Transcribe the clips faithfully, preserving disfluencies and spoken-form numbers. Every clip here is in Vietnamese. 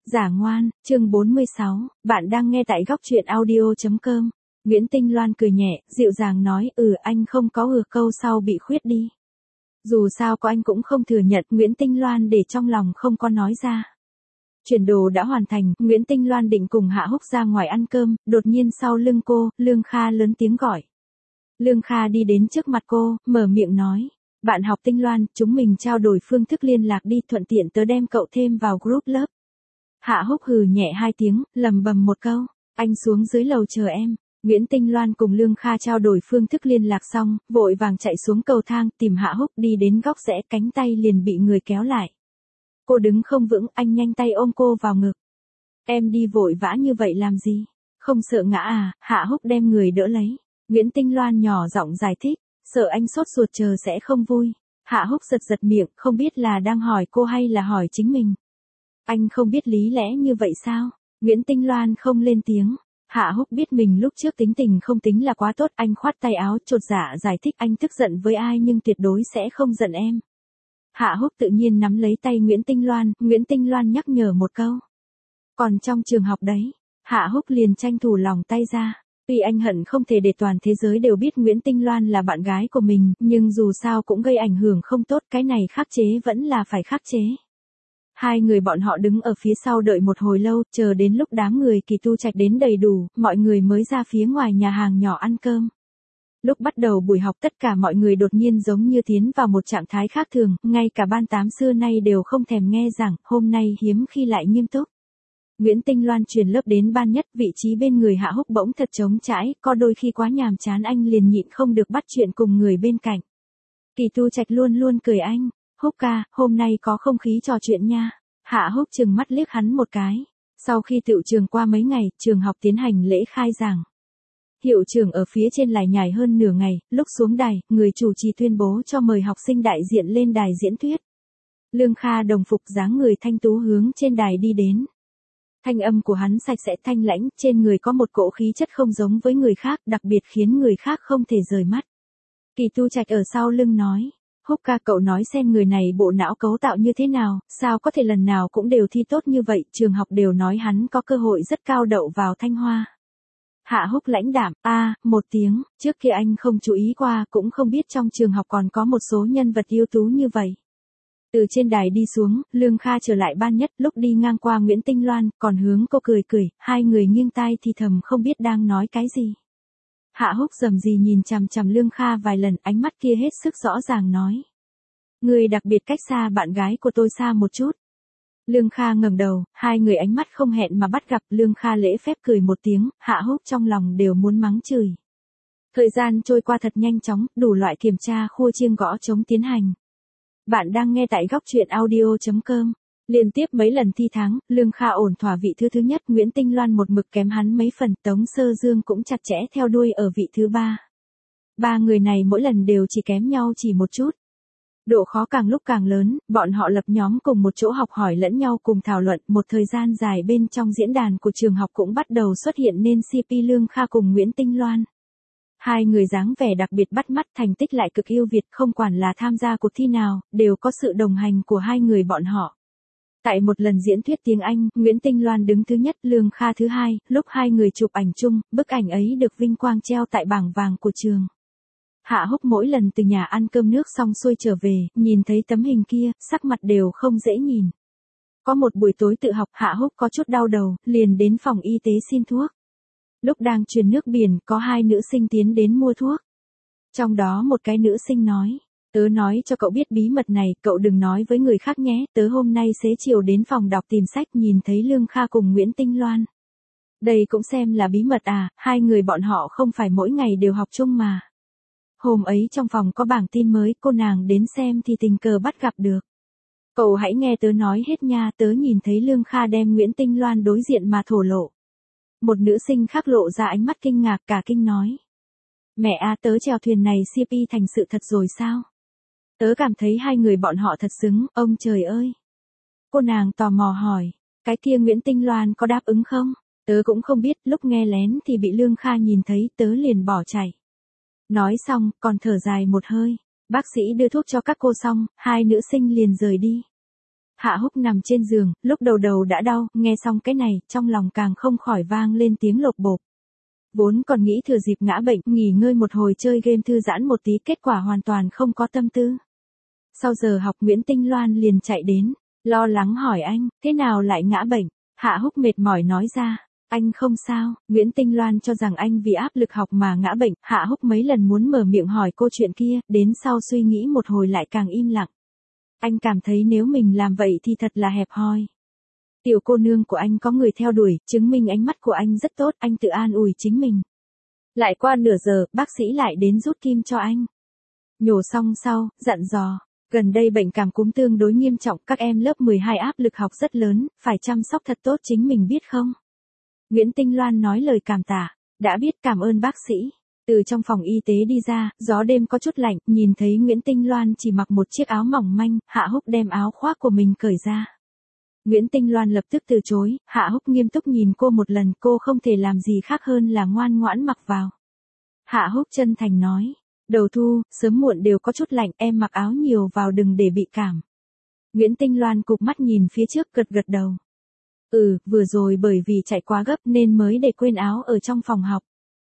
Giả ngoan, chương bốn mươi sáu, bạn đang nghe tại góc truyện audio chấm com. Nguyễn Tinh Loan cười nhẹ, dịu dàng nói, ừ anh không có ừ câu sau bị khuyết đi. Dù sao có anh cũng không thừa nhận, Nguyễn Tinh Loan để trong lòng không có nói ra. Chuyển đồ đã hoàn thành, Nguyễn Tinh Loan định cùng Hạ Húc ra ngoài ăn cơm, đột nhiên sau lưng cô, Lương Kha lớn tiếng gọi. Lương Kha đi đến trước mặt cô, mở miệng nói. Bạn học Tinh Loan, chúng mình trao đổi phương thức liên lạc đi, thuận tiện tớ đem cậu thêm vào group lớp. Hạ Húc hừ nhẹ hai tiếng, lầm bầm một câu, anh xuống dưới lầu chờ em. Nguyễn Tinh Loan cùng Lương Kha trao đổi phương thức liên lạc xong, vội vàng chạy xuống cầu thang, tìm Hạ Húc, đi đến góc rẽ, cánh tay liền bị người kéo lại. Cô đứng không vững, anh nhanh tay ôm cô vào ngực. Em đi vội vã như vậy làm gì? Không sợ ngã à? Hạ Húc đem người đỡ lấy. Nguyễn Tinh Loan nhỏ giọng giải thích, sợ anh sốt ruột chờ sẽ không vui. Hạ Húc giật giật miệng, không biết là đang hỏi cô hay là hỏi chính mình. Anh không biết lý lẽ như vậy sao? Nguyễn Tinh Loan không lên tiếng. Hạ Húc biết mình lúc trước tính tình không tính là quá tốt, anh khoát tay áo chột dạ giải thích, anh tức giận với ai nhưng tuyệt đối sẽ không giận em. Hạ Húc tự nhiên nắm lấy tay Nguyễn Tinh Loan, Nguyễn Tinh Loan nhắc nhở một câu. Còn trong trường học đấy, Hạ Húc liền tranh thủ lòng tay ra. Tuy anh hận không thể để toàn thế giới đều biết Nguyễn Tinh Loan là bạn gái của mình, nhưng dù sao cũng gây ảnh hưởng không tốt, cái này khắc chế vẫn là phải khắc chế. Hai người bọn họ đứng ở phía sau đợi một hồi lâu, chờ đến lúc đám người Kỳ Tu Trạch đến đầy đủ, mọi người mới ra phía ngoài nhà hàng nhỏ ăn cơm. Lúc bắt đầu buổi học tất cả mọi người đột nhiên giống như tiến vào một trạng thái khác thường, ngay cả ban tám xưa nay đều không thèm nghe giảng, hôm nay hiếm khi lại nghiêm túc. Nguyễn Tinh Loan truyền lớp đến ban nhất, vị trí bên người Hạ Húc bỗng thật trống trải, có đôi khi quá nhàm chán anh liền nhịn không được bắt chuyện cùng người bên cạnh. Kỳ Tu Trạch luôn luôn cười anh, Húc ca, hôm nay có không khí trò chuyện nha. Hạ Húc trừng mắt liếc hắn một cái. Sau khi tựu trường qua mấy ngày, trường học tiến hành lễ khai giảng. Hiệu trưởng ở phía trên lải nhải hơn nửa ngày, lúc xuống đài, người chủ trì tuyên bố cho mời học sinh đại diện lên đài diễn thuyết. Lương Kha đồng phục dáng người thanh tú hướng trên đài đi đến. Thanh âm của hắn sạch sẽ thanh lãnh, trên người có một cỗ khí chất không giống với người khác, đặc biệt khiến người khác không thể rời mắt. Kỳ Tu Trạch ở sau lưng nói, Húc ca cậu nói xem người này bộ não cấu tạo như thế nào, sao có thể lần nào cũng đều thi tốt như vậy, trường học đều nói hắn có cơ hội rất cao đậu vào Thanh Hoa. Hạ Húc lãnh đạm, a à, một tiếng, trước kia anh không chú ý qua, cũng không biết trong trường học còn có một số nhân vật ưu tú như vậy. Từ trên đài đi xuống, Lương Kha trở lại ban nhất, lúc đi ngang qua Nguyễn Tinh Loan, còn hướng cô cười cười, hai người nghiêng tai thì thầm không biết đang nói cái gì. Hạ Húc rầm rì nhìn chằm chằm Lương Kha vài lần, ánh mắt kia hết sức rõ ràng nói. Người đặc biệt cách xa bạn gái của tôi xa một chút. Lương Kha ngẩng đầu, hai người ánh mắt không hẹn mà bắt gặp, Lương Kha lễ phép cười một tiếng, Hạ Húc trong lòng đều muốn mắng chửi. Thời gian trôi qua thật nhanh chóng, đủ loại kiểm tra khua chiêng gõ trống tiến hành. Bạn đang nghe tại góc truyện audio chấm com. Liên tiếp mấy lần thi tháng, Lương Kha ổn thỏa vị thứ thứ nhất, Nguyễn Tinh Loan một mực kém hắn mấy phần, Tống Sơ Dương cũng chặt chẽ theo đuôi ở vị thứ ba. Ba người này mỗi lần đều chỉ kém nhau chỉ một chút. Độ khó càng lúc càng lớn, bọn họ lập nhóm cùng một chỗ học hỏi lẫn nhau cùng thảo luận, một thời gian dài bên trong diễn đàn của trường học cũng bắt đầu xuất hiện nên xê pê Lương Kha cùng Nguyễn Tinh Loan. Hai người dáng vẻ đặc biệt bắt mắt, thành tích lại cực ưu việt, không quản là tham gia cuộc thi nào, đều có sự đồng hành của hai người bọn họ. Tại một lần diễn thuyết tiếng Anh, Nguyễn Tinh Loan đứng thứ nhất, Lương Kha thứ hai, lúc hai người chụp ảnh chung, bức ảnh ấy được vinh quang treo tại bảng vàng của trường. Hạ Húc mỗi lần từ nhà ăn cơm nước xong xuôi trở về, nhìn thấy tấm hình kia, sắc mặt đều không dễ nhìn. Có một buổi tối tự học, Hạ Húc có chút đau đầu, liền đến phòng y tế xin thuốc. Lúc đang truyền nước biển, có hai nữ sinh tiến đến mua thuốc. Trong đó một cái nữ sinh nói, tớ nói cho cậu biết bí mật này, cậu đừng nói với người khác nhé, tớ hôm nay xế chiều đến phòng đọc tìm sách nhìn thấy Lương Kha cùng Nguyễn Tinh Loan. Đây cũng xem là bí mật à, hai người bọn họ không phải mỗi ngày đều học chung mà. Hôm ấy trong phòng có bảng tin mới, cô nàng đến xem thì tình cờ bắt gặp được. Cậu hãy nghe tớ nói hết nha, tớ nhìn thấy Lương Kha đem Nguyễn Tinh Loan đối diện mà thổ lộ. Một nữ sinh khác lộ ra ánh mắt kinh ngạc, cả kinh nói. Mẹ à, tớ chèo thuyền này xê pê thành sự thật rồi sao? Tớ cảm thấy hai người bọn họ thật xứng, ông trời ơi. Cô nàng tò mò hỏi, cái kia Nguyễn Tinh Loan có đáp ứng không? Tớ cũng không biết, lúc nghe lén thì bị Lương Kha nhìn thấy, tớ liền bỏ chạy. Nói xong, còn thở dài một hơi. Bác sĩ đưa thuốc cho các cô xong, hai nữ sinh liền rời đi. Hạ Húc nằm trên giường, lúc đầu đầu đã đau, nghe xong cái này, trong lòng càng không khỏi vang lên tiếng lộp bộp. Vốn còn nghĩ thừa dịp ngã bệnh, nghỉ ngơi một hồi chơi game thư giãn một tí, kết quả hoàn toàn không có tâm tư. Sau giờ học Nguyễn Tinh Loan liền chạy đến, lo lắng hỏi anh, thế nào lại ngã bệnh? Hạ Húc mệt mỏi nói ra, anh không sao. Nguyễn Tinh Loan cho rằng anh vì áp lực học mà ngã bệnh, Hạ Húc mấy lần muốn mở miệng hỏi cô chuyện kia, đến sau suy nghĩ một hồi lại càng im lặng. Anh cảm thấy nếu mình làm vậy thì thật là hẹp hòi. Tiểu cô nương của anh có người theo đuổi, chứng minh ánh mắt của anh rất tốt, anh tự an ủi chính mình. Lại qua nửa giờ, bác sĩ lại đến rút kim cho anh. Nhổ xong sau, dặn dò, gần đây bệnh cảm cúm tương đối nghiêm trọng, các em lớp mười hai áp lực học rất lớn, phải chăm sóc thật tốt chính mình biết không? Nguyễn Tinh Loan nói lời cảm tạ, đã biết cảm ơn bác sĩ. Từ trong phòng y tế đi ra, gió đêm có chút lạnh, nhìn thấy Nguyễn Tinh Loan chỉ mặc một chiếc áo mỏng manh, Hạ Húc đem áo khoác của mình cởi ra. Nguyễn Tinh Loan lập tức từ chối, Hạ Húc nghiêm túc nhìn cô một lần, cô không thể làm gì khác hơn là ngoan ngoãn mặc vào. Hạ Húc chân thành nói, đầu thu, sớm muộn đều có chút lạnh, em mặc áo nhiều vào đừng để bị cảm. Nguyễn Tinh Loan cụp mắt nhìn phía trước gật gật đầu. Ừ, vừa rồi bởi vì chạy quá gấp nên mới để quên áo ở trong phòng học.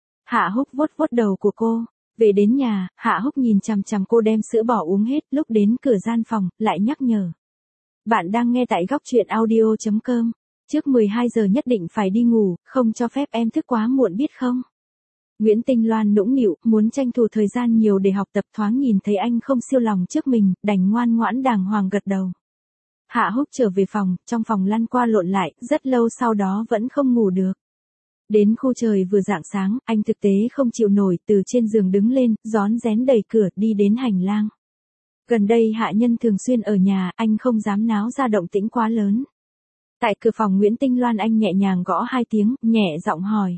Hạ Húc vuốt vuốt đầu của cô, về đến nhà, Hạ Húc nhìn chằm chằm cô đem sữa bò uống hết, lúc đến cửa gian phòng, lại nhắc nhở. Bạn đang nghe tại góc truyện audio chấm com, trước mười hai giờ nhất định phải đi ngủ, không cho phép em thức quá muộn biết không? Nguyễn Tinh Loan nũng nịu, muốn tranh thủ thời gian nhiều để học tập, thoáng nhìn thấy anh không siêu lòng trước mình, đành ngoan ngoãn đàng hoàng gật đầu. Hạ Húc trở về phòng, trong phòng lăn qua lộn lại, rất lâu sau đó vẫn không ngủ được. Đến khu trời vừa rạng sáng, anh thực tế không chịu nổi, từ trên giường đứng lên, rón rén đẩy cửa, đi đến hành lang. Gần đây hạ nhân thường xuyên ở nhà, anh không dám náo ra động tĩnh quá lớn. Tại cửa phòng Nguyễn Tinh Loan anh nhẹ nhàng gõ hai tiếng, nhẹ giọng hỏi.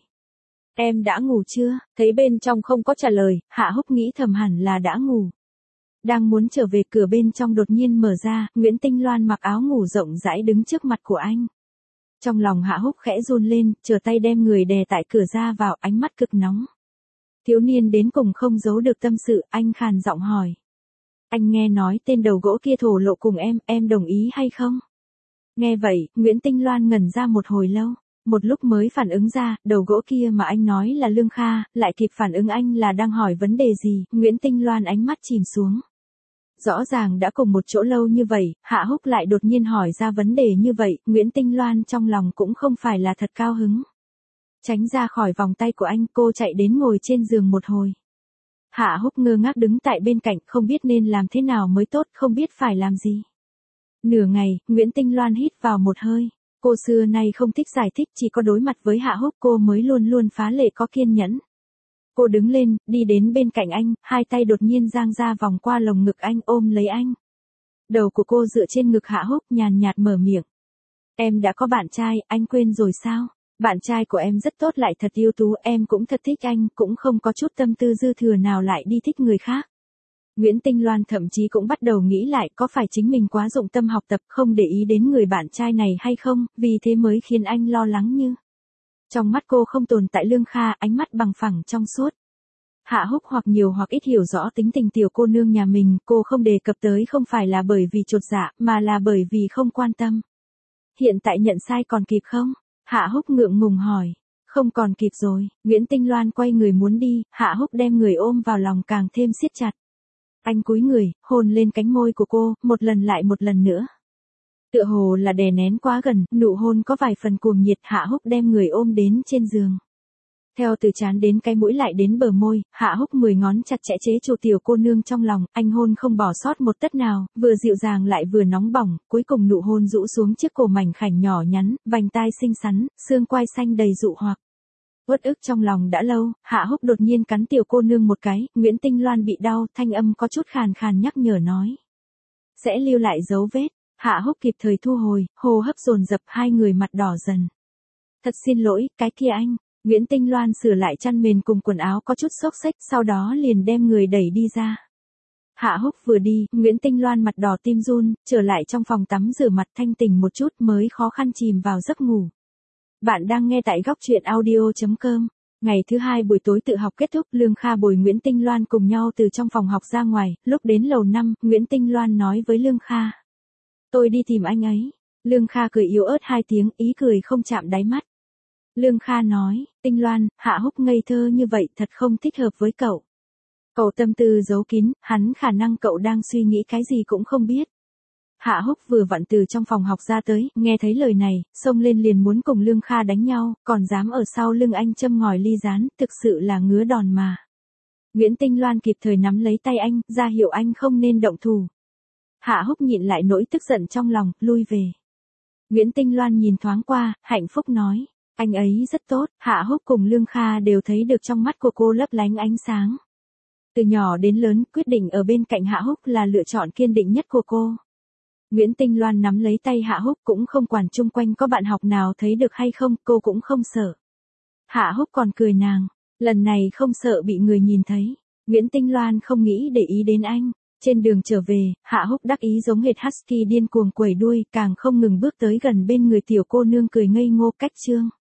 Em đã ngủ chưa? Thấy bên trong không có trả lời, Hạ Húc nghĩ thầm hẳn là đã ngủ. Đang muốn trở về, cửa bên trong đột nhiên mở ra, Nguyễn Tinh Loan mặc áo ngủ rộng rãi đứng trước mặt của anh. Trong lòng Hạ Húc khẽ run lên, trở tay đem người đè tại cửa ra vào, ánh mắt cực nóng. Thiếu niên đến cùng không giấu được tâm sự, anh khàn giọng hỏi. Anh nghe nói tên đầu gỗ kia thổ lộ cùng em, em đồng ý hay không? Nghe vậy, Nguyễn Tinh Loan ngẩn ra một hồi lâu, một lúc mới phản ứng ra, đầu gỗ kia mà anh nói là Lương Kha, lại kịp phản ứng anh là đang hỏi vấn đề gì, Nguyễn Tinh Loan ánh mắt chìm xuống. Rõ ràng đã cùng một chỗ lâu như vậy, Hạ Húc lại đột nhiên hỏi ra vấn đề như vậy, Nguyễn Tinh Loan trong lòng cũng không phải là thật cao hứng. Tránh ra khỏi vòng tay của anh, cô chạy đến ngồi trên giường một hồi. Hạ Húc ngơ ngác đứng tại bên cạnh, không biết nên làm thế nào mới tốt, không biết phải làm gì. Nửa ngày, Nguyễn Tinh Loan hít vào một hơi. Cô xưa nay không thích giải thích, chỉ có đối mặt với Hạ Húc cô mới luôn luôn phá lệ có kiên nhẫn. Cô đứng lên, đi đến bên cạnh anh, hai tay đột nhiên giang ra vòng qua lồng ngực anh, ôm lấy anh. Đầu của cô dựa trên ngực Hạ Húc, nhàn nhạt mở miệng. Em đã có bạn trai, anh quên rồi sao? Bạn trai của em rất tốt lại thật ưu tú, em cũng thật thích anh, cũng không có chút tâm tư dư thừa nào lại đi thích người khác. Nguyễn Tinh Loan thậm chí cũng bắt đầu nghĩ lại có phải chính mình quá dụng tâm học tập không để ý đến người bạn trai này hay không, vì thế mới khiến anh lo lắng như. Trong mắt cô không tồn tại Lương Kha, ánh mắt bằng phẳng trong suốt. Hạ Húc hoặc nhiều hoặc ít hiểu rõ tính tình tiểu cô nương nhà mình, cô không đề cập tới không phải là bởi vì chột dạ, mà là bởi vì không quan tâm. Hiện tại nhận sai còn kịp không? Hạ Húc ngượng ngùng hỏi. Không còn kịp rồi, Nguyễn Tinh Loan quay người muốn đi, Hạ Húc đem người ôm vào lòng càng thêm siết chặt. Anh cúi người, hôn lên cánh môi của cô, một lần lại một lần nữa. Tựa hồ là đè nén quá gần, nụ hôn có vài phần cuồng nhiệt, Hạ Húc đem người ôm đến trên giường. Theo từ trán đến cái mũi lại đến bờ môi, Hạ Húc mười ngón chặt chẽ chế trụ tiểu cô nương trong lòng, anh hôn không bỏ sót một tấc nào, vừa dịu dàng lại vừa nóng bỏng, cuối cùng nụ hôn rũ xuống chiếc cổ mảnh khảnh nhỏ nhắn, vành tai xinh xắn, xương quai xanh đầy dụ hoặc. Uất ức trong lòng đã lâu, Hạ Húc đột nhiên cắn tiểu cô nương một cái, Nguyễn Tinh Loan bị đau, thanh âm có chút khàn khàn nhắc nhở nói. Sẽ lưu lại dấu vết. Hạ Húc kịp thời thu hồi, hô hấp dồn dập, hai người mặt đỏ dần. Thật xin lỗi, cái kia anh. Nguyễn Tinh Loan sửa lại chăn mền cùng quần áo có chút xốc xếch, sau đó liền đem người đẩy đi ra. Hạ Húc vừa đi, Nguyễn Tinh Loan mặt đỏ tim run, trở lại trong phòng tắm rửa mặt thanh tỉnh một chút mới khó khăn chìm vào giấc ngủ. Bạn đang nghe tại góc truyện audio chấm com. Ngày thứ hai buổi tối tự học kết thúc, Lương Kha bồi Nguyễn Tinh Loan cùng nhau từ trong phòng học ra ngoài, lúc đến lầu năm, Nguyễn Tinh Loan nói với Lương Kha. Tôi đi tìm anh ấy. Lương Kha cười yếu ớt hai tiếng, ý cười không chạm đáy mắt. Lương Kha nói, Tinh Loan, Hạ Húc ngây thơ như vậy thật không thích hợp với cậu. Cậu tâm tư giấu kín, hắn khả năng cậu đang suy nghĩ cái gì cũng không biết. Hạ Húc vừa vặn từ trong phòng học ra tới, nghe thấy lời này, xông lên liền muốn cùng Lương Kha đánh nhau, còn dám ở sau lưng anh châm ngòi ly gián, thực sự là ngứa đòn mà. Nguyễn Tinh Loan kịp thời nắm lấy tay anh, ra hiệu anh không nên động thủ. Hạ Húc nhịn lại nỗi tức giận trong lòng, lui về. Nguyễn Tinh Loan nhìn thoáng qua, hạnh phúc nói, anh ấy rất tốt. Hạ Húc cùng Lương Kha đều thấy được trong mắt của cô lấp lánh ánh sáng. Từ nhỏ đến lớn, quyết định ở bên cạnh Hạ Húc là lựa chọn kiên định nhất của cô. Nguyễn Tinh Loan nắm lấy tay Hạ Húc cũng không quản chung quanh có bạn học nào thấy được hay không, cô cũng không sợ. Hạ Húc còn cười nàng, lần này không sợ bị người nhìn thấy. Nguyễn Tinh Loan không nghĩ để ý đến anh. Trên đường trở về, Hạ Húc đắc ý giống hệt husky điên cuồng quẩy đuôi, càng không ngừng bước tới gần bên người tiểu cô nương cười ngây ngô cách chương.